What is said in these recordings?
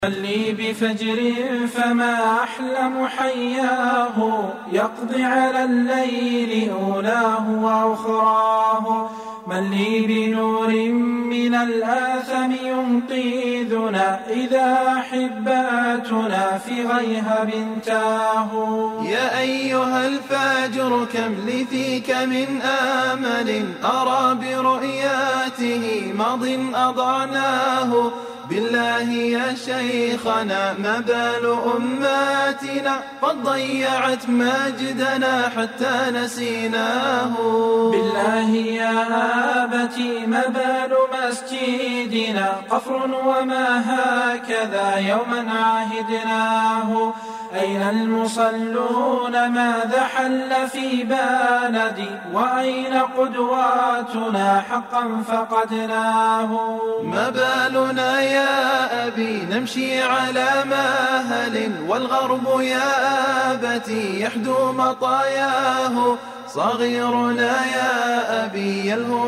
لي بفجر فما أحلم حياه يقضي على الليل أولاه وأخراه. من لي بنور من الآثم ينقذنا إذا أحباتنا في غيهب تاهوا. يا أيها الفاجر كم لي فيك من آمل أرى برؤياته ماض أضعناه. بالله يا شيخنا ما بال أماتنا قد ضيعت مجدنا حتى نسيناه. بالله يا آبتي ما بال مسجدنا قفر وما هكذا يوما عاهدناه. أين المصلون ماذا حل في بلدي وأين قدواتنا حقا فقدناه. ما بالنا يا أبي نمشي على مهل والغرب يا أبتي يحدو مطاياه. صغيرنا يا أبي يلهو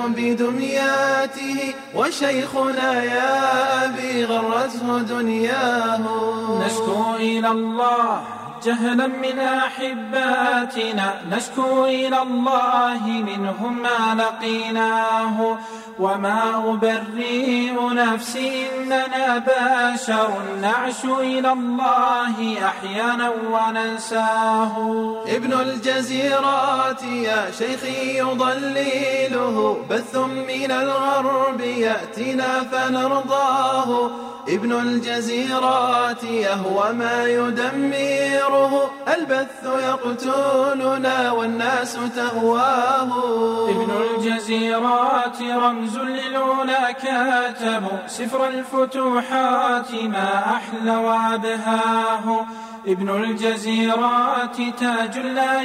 بدمياته وشيخنا يا أبي غرته دنياه. نشكو إلى الله جهلا من أحباتنا نشكو إلى الله منهم ما لقيناه. وما أبرئ نفسي إننا بشر نعش إلى الله أحيانا وننساه. ابن الجزيرات يا شيخي يضلله بث من الغرب يأتينا فنرضاه. ابن الجزيرات يهوى ما يدمره البث يقتلنا والناس تهواه. ابن الجزيرات رمز للعلا كاتبوا سفر الفتوحات ما أحلى وأبهاه. ابن الجزيرات تاج لا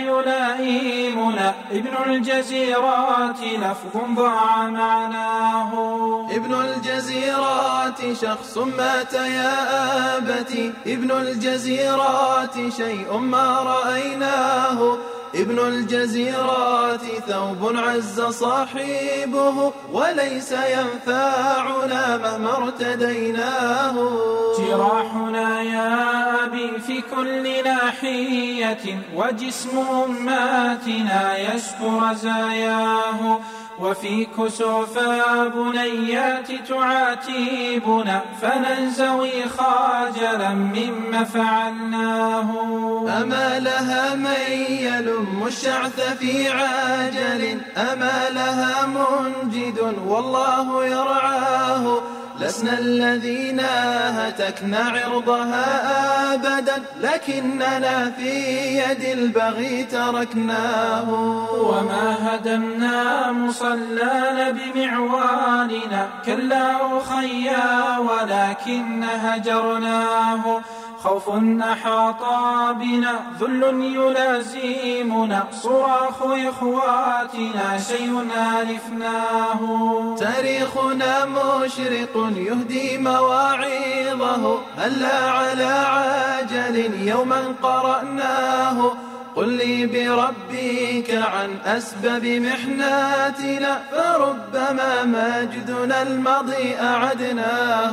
يلائمنا ابن الجزيرات لفظ ضاع معناه. ابن الجزيرات شخص مات يا أبتي ابن الجزيرات شيء ما رأيناه. ابن الجزيرات ثوب عز صاحبه وليس ينفعنا مهما ارتديناه. جراحنا يا أبي في كل ناحية وجسم أماتنا يشكو رزاياه. وفي كسوف بنيات تعاتبنا فننزوي خاجلا مما فعلناه. أما لها من يلم الشعث في عاجل أما لها منجد والله يرعاه. لسنا الذين هتكنا عرضها أبدا لكننا في يد البغي تركناه. وما هدمنا مصلانا بمعوالنا كلا أخيا ولكن هجرناه. خوف أحاط بنا ذل يلازمنا صراخ إخواتنا شيء ألفناه. تاريخنا مشرق يهدي مواعظه هلا على عاجل يوما قرأناه. قل لي بربك عن أسباب محناتنا فربما مجدنا الماضي أعدناه.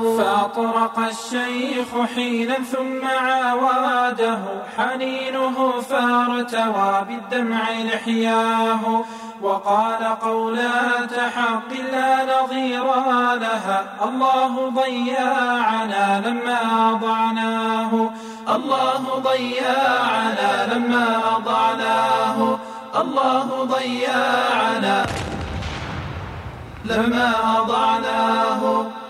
فأطرق الشيخ حينا ثم عاواده حنينه فارتوى بالدمع لحياه. وقال قولات حق لا نظير لها الله ضيعنا لما أضعناه. الله ضيعنا لما أضعناه. الله ضيعنا لما أضعناه.